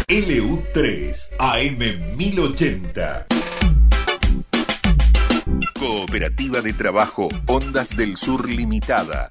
LU3 AM 1080. Cooperativa de Trabajo Ondas del Sur Limitada.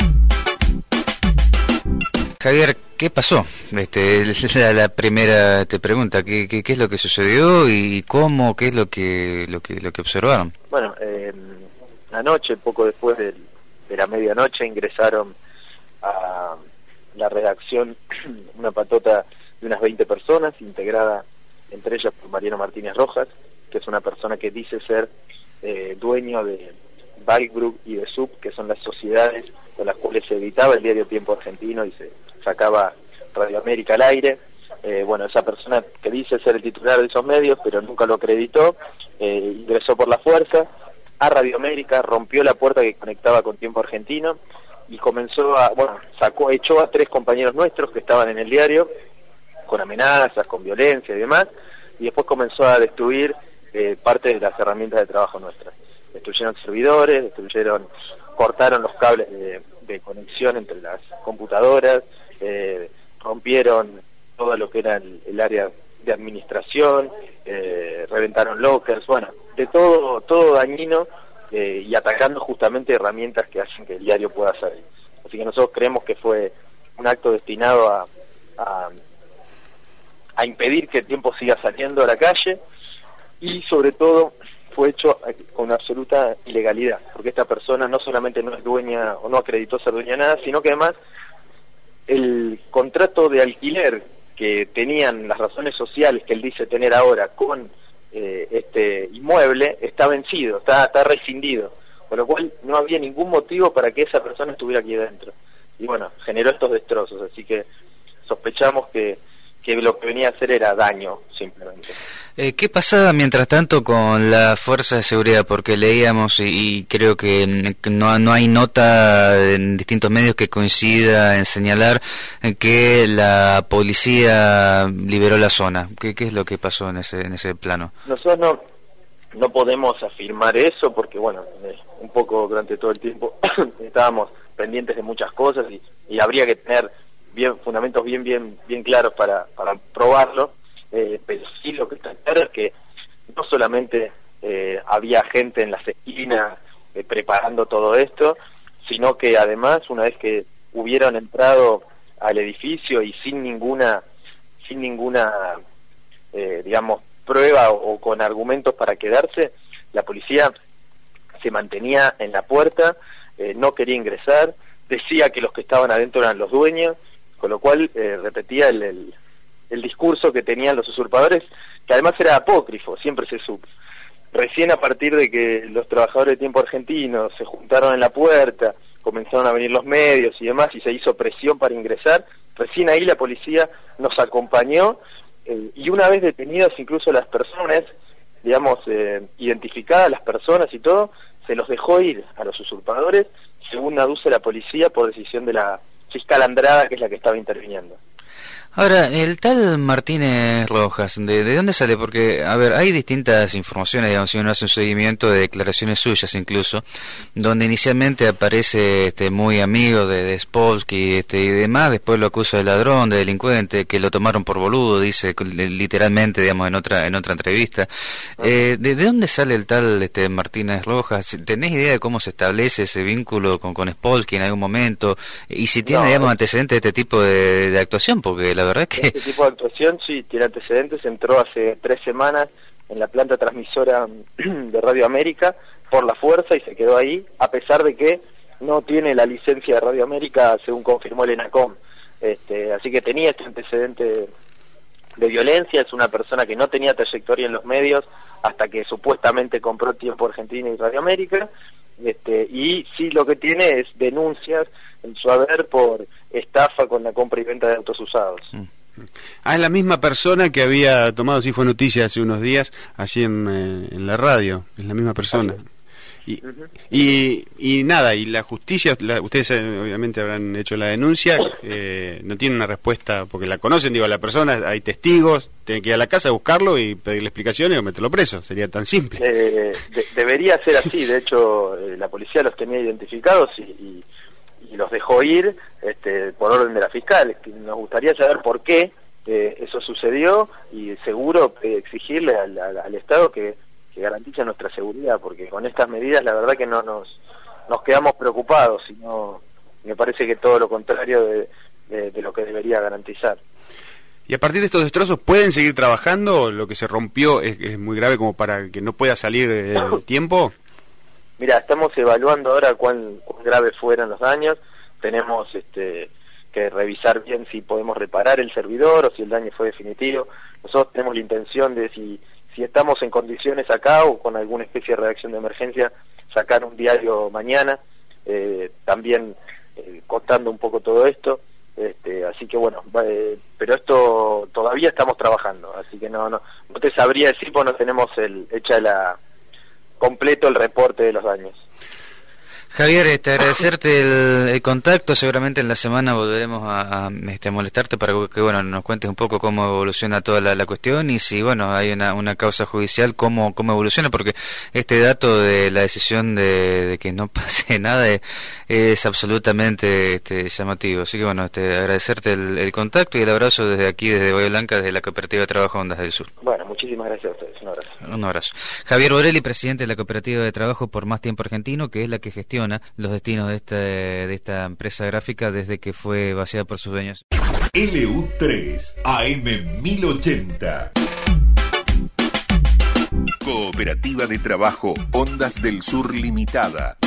Javier, ¿qué pasó? La primera pregunta, ¿qué es lo que sucedió y cómo, qué es lo que observaron? Bueno, anoche, poco después de la medianoche, ingresaron a la redacción una patota de unas 20 personas, integrada entre ellas por Mariano Martínez Rojas, que es una persona que dice ser dueño de Bike Group y de SUB, que son las sociedades con las cuales se editaba el diario Tiempo Argentino y se sacaba Radio América al aire. Bueno, esa persona que dice ser el titular de esos medios, pero nunca lo acreditó, ingresó por la fuerza a Radio América, rompió la puerta que conectaba con Tiempo Argentino y comenzó echó a 3 compañeros nuestros que estaban en el diario, con amenazas, con violencia y demás, y después comenzó a destruir parte de las herramientas de trabajo nuestras. Destruyeron servidores, cortaron los cables de conexión entre las computadoras, rompieron todo lo que era el área de administración, reventaron lockers, bueno, de todo dañino, y atacando justamente herramientas que hacen que el diario pueda salir. Así que nosotros creemos que fue un acto destinado a impedir que el Tiempo siga saliendo a la calle, y sobre todo fue hecho con absoluta ilegalidad, porque esta persona no solamente no es dueña o no acreditó ser dueña de nada, sino que además el contrato de alquiler que tenían las razones sociales que él dice tener ahora con este inmueble está vencido, está rescindido, con lo cual no había ningún motivo para que esa persona estuviera aquí dentro. Y bueno, generó estos destrozos, así que sospechamos que lo que venía a hacer era daño, simplemente. ¿Qué pasaba mientras tanto con la fuerza de seguridad? Porque leíamos y creo que no hay nota en distintos medios que coincida en señalar que la policía liberó la zona. ¿Qué es lo que pasó en ese plano? Nosotros no podemos afirmar eso porque, bueno, un poco durante todo el tiempo estábamos pendientes de muchas cosas y habría que tener fundamentos bien claros para probarlo, pero sí lo que está claro es que no solamente había gente en las esquinas preparando todo esto, sino que además, una vez que hubieron entrado al edificio y sin ninguna digamos prueba o con argumentos para quedarse, la policía se mantenía en la puerta, no quería ingresar, decía que los que estaban adentro eran los dueños, con lo cual repetía el discurso que tenían los usurpadores, que además era apócrifo, siempre se supo. Recién a partir de que los trabajadores de Tiempo Argentino se juntaron en la puerta, comenzaron a venir los medios y demás, y se hizo presión para ingresar, recién ahí la policía nos acompañó, y una vez detenidas incluso las personas, digamos, identificadas las personas y todo, se los dejó ir a los usurpadores, según aduce la policía, por decisión de la fiscal Andrada, que es la que estaba interviniendo. Ahora, el tal Martínez Rojas, ¿de dónde sale? Porque, a ver, hay distintas informaciones, digamos, si uno hace un seguimiento de declaraciones suyas incluso, donde inicialmente aparece muy amigo de Spolsky y demás, después lo acusa de ladrón, de delincuente, que lo tomaron por boludo, dice literalmente, digamos, en otra entrevista. ¿De dónde sale el tal Martínez Rojas? ¿Tenés idea de cómo se establece ese vínculo con Spolsky en algún momento? Y si tiene, digamos, antecedentes de este tipo de actuación, porque la verdad que... Este tipo de actuación sí tiene antecedentes, entró hace 3 semanas en la planta transmisora de Radio América por la fuerza y se quedó ahí, a pesar de que no tiene la licencia de Radio América, según confirmó el ENACOM. Así que tenía este antecedente de violencia, es una persona que no tenía trayectoria en los medios hasta que supuestamente compró Tiempo Argentino y Radio América, y sí lo que tiene es denuncias en su haber por estafa con la compra y venta de autos usados. Es la misma persona que había tomado, sí fue noticia hace unos días, allí en la radio, es la misma persona. Y nada, y la justicia, ustedes obviamente habrán hecho la denuncia, no tienen una respuesta, porque la conocen, digo, a la persona, hay testigos, tienen que ir a la casa a buscarlo y pedirle explicaciones o meterlo preso, sería tan simple. Debería ser así, de hecho la policía los tenía identificados y los dejó ir por orden de la fiscal. Nos gustaría saber por qué eso sucedió, y seguro exigirle al Estado que garantice nuestra seguridad, porque con estas medidas la verdad que no nos quedamos preocupados, sino me parece que todo lo contrario de lo que debería garantizar. ¿Y a partir de estos destrozos pueden seguir trabajando? ¿Lo que se rompió es muy grave como para que no pueda salir el tiempo? Mira, estamos evaluando ahora cuán graves fueron los daños. Tenemos que revisar bien si podemos reparar el servidor o si el daño fue definitivo. Nosotros tenemos la intención de si estamos en condiciones acá o con alguna especie de redacción de emergencia, sacar un diario mañana, también contando un poco todo esto. Así que bueno, pero esto todavía estamos trabajando, así que no te sabría decir, porque no tenemos completo el reporte de los daños. Javier, agradecerte el contacto. Seguramente en la semana volveremos a molestarte para que nos cuentes un poco cómo evoluciona toda la cuestión, y si hay una causa judicial, cómo evoluciona, porque este dato de la decisión de que no pase nada es absolutamente llamativo. Así que agradecerte el contacto y el abrazo desde aquí, desde Bahía Blanca, desde la Cooperativa de Trabajo Ondas del Sur. Bueno, muchísimas gracias a ustedes. Un abrazo. Un abrazo. Javier Borelli, presidente de la Cooperativa de Trabajo por Más Tiempo Argentino, que es la que gestiona los destinos de esta empresa gráfica desde que fue vaciada por sus dueños. LU3 AM 1080. Cooperativa de Trabajo Ondas del Sur Limitada.